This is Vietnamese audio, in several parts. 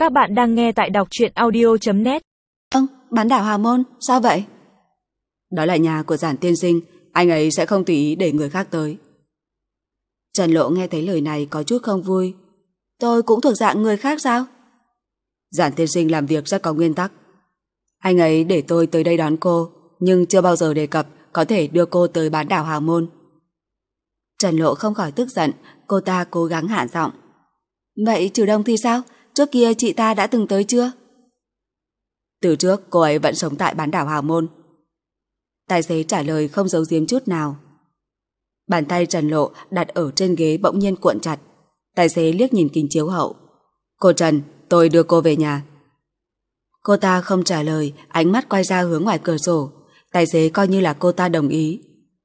Các bạn đang nghe tại đọc truyện audio.net. Bán đảo Hà Môn, sao vậy? Đó là nhà của Giản tiên sinh, anh ấy sẽ không tùy ý để người khác tới. Trần Lộ nghe thấy lời này có chút không vui. Tôi cũng thuộc dạng người khác sao? Giản tiên sinh làm việc rất có nguyên tắc. Anh ấy để tôi tới đây đón cô, nhưng chưa bao giờ đề cập có thể đưa cô tới bán đảo Hà Môn. Trần Lộ không khỏi tức giận, cô ta cố gắng hạ giọng. Vậy Trừ Đông thì sao? Trước kia chị ta đã từng tới chưa? Từ trước cô ấy vẫn sống tại bán đảo Hà Môn. Tài xế trả lời không giấu giếm chút nào. Bàn tay Trần Lộ đặt ở trên ghế bỗng nhiên cuộn chặt. Tài xế liếc nhìn kính chiếu hậu. Cô Trần, tôi đưa cô về nhà. Cô ta không trả lời, ánh mắt quay ra hướng ngoài cửa sổ. Tài xế coi như là cô ta đồng ý.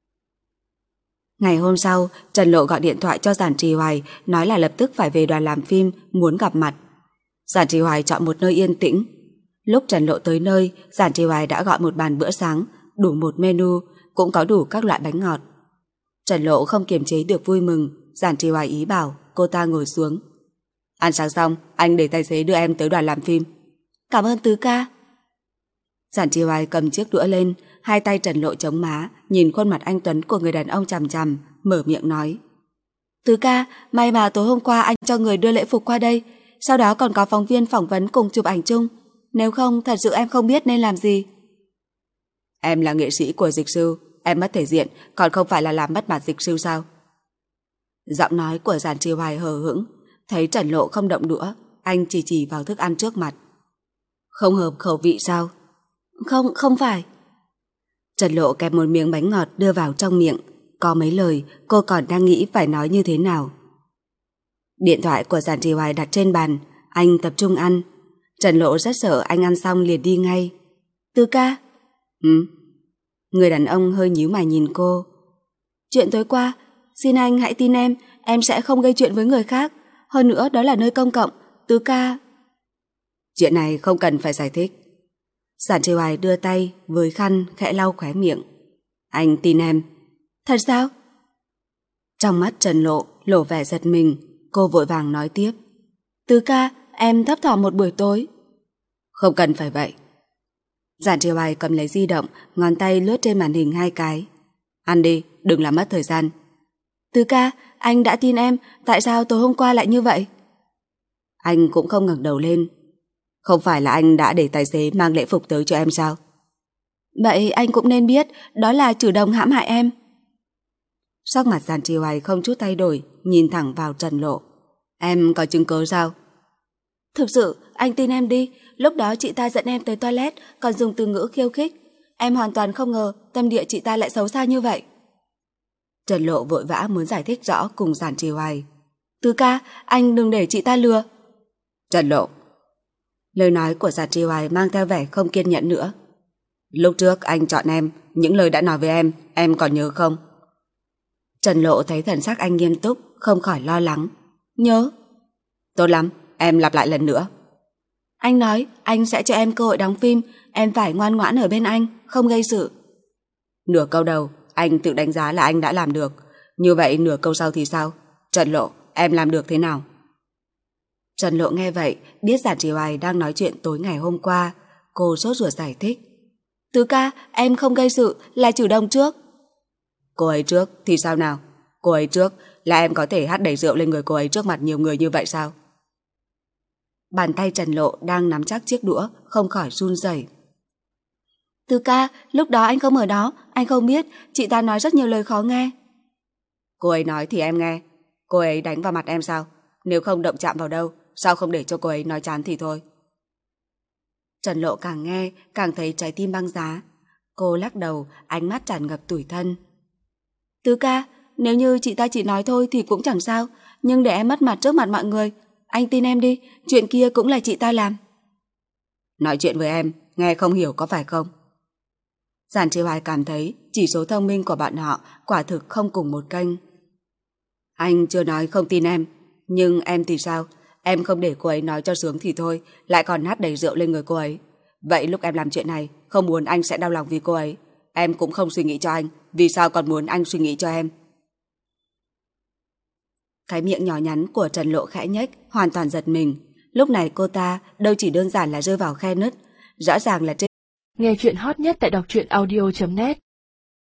Ngày hôm sau, Trần Lộ gọi điện thoại cho Giản Trì Hoài, nói là lập tức phải về đoàn làm phim, muốn gặp mặt. Giản Trì Hoài chọn một nơi yên tĩnh. Lúc Trần Lộ tới nơi, Giản Trì Hoài đã gọi một bàn bữa sáng, đủ một menu, cũng có đủ các loại bánh ngọt. Trần Lộ không kiềm chế được vui mừng, Giản Trì Hoài ý bảo cô ta ngồi xuống. Ăn sáng xong, anh để tài xế đưa em tới đoàn làm phim. Cảm ơn Tứ ca. Giản Trì Hoài cầm chiếc đũa lên, hai tay Trần Lộ chống má, nhìn khuôn mặt anh tuấn của người đàn ông chằm chằm, mở miệng nói. Tứ ca, may mà tối hôm qua anh cho người đưa lễ phục qua đây, sau đó còn có phóng viên phỏng vấn cùng chụp ảnh chung. Nếu không, thật sự em không biết nên làm gì. Em là nghệ sĩ của Dịch Sư, em mất thể diện, còn không phải là làm mất mặt Dịch Sư sao? Giọng nói của Giản Trì Hoài hờ hững, thấy Trần Lộ không động đũa, anh chỉ vào thức ăn trước mặt. Không hợp khẩu vị sao? Không phải. Trần Lộ kẹp một miếng bánh ngọt đưa vào trong miệng. Có mấy lời cô còn đang nghĩ phải nói như thế nào. Điện thoại của Giản Trì Hoài đặt trên bàn, anh tập trung ăn. Trần Lộ rất sợ anh ăn xong liền đi ngay. Tứ ca. Người đàn ông hơi nhíu mày nhìn cô. Chuyện tối qua, xin anh hãy tin em sẽ không gây chuyện với người khác. Hơn nữa đó là nơi công cộng, Tứ ca. Chuyện này không cần phải giải thích. Giản Trì Hoài đưa tay với khăn khẽ lau khóe miệng. Anh tin em. Thật sao? Trong mắt Trần Lộ lộ vẻ giật mình, cô vội vàng nói tiếp. Tứ ca, em thấp thỏm một buổi tối. Không cần phải vậy. Giản Trì Hoài cầm lấy di động, ngón tay lướt trên màn hình 2 cái. Ăn đi, đừng làm mất thời gian. Tứ ca, anh đã tin em, tại sao tối hôm qua lại như vậy? Anh cũng không ngẩng đầu lên. Không phải là anh đã để tài xế mang lễ phục tới cho em sao? Vậy anh cũng nên biết đó là Trừ Đông hãm hại em. Sắc mặt Giản Trì Hoài không chút thay đổi, nhìn thẳng vào Trần Lộ. Em có chứng cứ sao? Thực sự, anh tin em đi. Lúc đó chị ta dẫn em tới toilet, còn dùng từ ngữ khiêu khích. Em hoàn toàn không ngờ tâm địa chị ta lại xấu xa như vậy. Trần Lộ vội vã muốn giải thích rõ cùng Giản Trì Hoài. Tứ ca, anh đừng để chị ta lừa. Trần Lộ. Lời nói của Giản Trì Hoài mang theo vẻ không kiên nhẫn nữa. Lúc trước anh chọn em, những lời đã nói với em còn nhớ không? Trần Lộ thấy thần sắc anh nghiêm túc, không khỏi lo lắng. Nhớ. Tốt lắm, em lặp lại lần nữa. Anh nói anh sẽ cho em cơ hội đóng phim, em phải ngoan ngoãn ở bên anh, không gây sự. Nửa câu đầu, anh tự đánh giá là anh đã làm được. Như vậy nửa câu sau thì sao? Trần Lộ, em làm được thế nào? Trần Lộ nghe vậy, biết Giản Trì Hoài đang nói chuyện tối ngày hôm qua. Cô sốt ruột giải thích. Tứ ca, em không gây sự, là Trừ Đông trước. Cô ấy trước thì sao nào? Cô ấy trước là em có thể hắt đầy rượu lên người cô ấy trước mặt nhiều người như vậy sao? Bàn tay Trần Lộ đang nắm chắc chiếc đũa, không khỏi run rẩy. Tứ ca, lúc đó anh không ở đó, anh không biết, chị ta nói rất nhiều lời khó nghe. Cô ấy nói thì em nghe. Cô ấy đánh vào mặt em sao? Nếu không động chạm vào đâu, sao không để cho cô ấy nói chán thì thôi. Trần Lộ càng nghe, càng thấy trái tim băng giá. Cô lắc đầu, ánh mắt tràn ngập tủi thân. Tứ ca, nếu như chị ta chỉ nói thôi thì cũng chẳng sao, nhưng để em mất mặt trước mặt mọi người, anh tin em đi, chuyện kia cũng là chị ta làm. Nói chuyện với em, nghe không hiểu có phải không? Giản Trì Hoài cảm thấy chỉ số thông minh của bọn họ quả thực không cùng một kênh. Anh chưa nói không tin em, nhưng em thì sao? Em không để cô ấy nói cho sướng thì thôi, lại còn hắt đầy rượu lên người cô ấy. Vậy lúc em làm chuyện này, không muốn anh sẽ đau lòng vì cô ấy. Em cũng không suy nghĩ cho anh, vì sao còn muốn anh suy nghĩ cho em? Cái miệng nhỏ nhắn của Trần Lộ khẽ nhếch, hoàn toàn giật mình. Lúc này cô ta đâu chỉ đơn giản là rơi vào khe nứt, rõ ràng là trên. Nghe chuyện hot nhất tại đọc truyện audio.net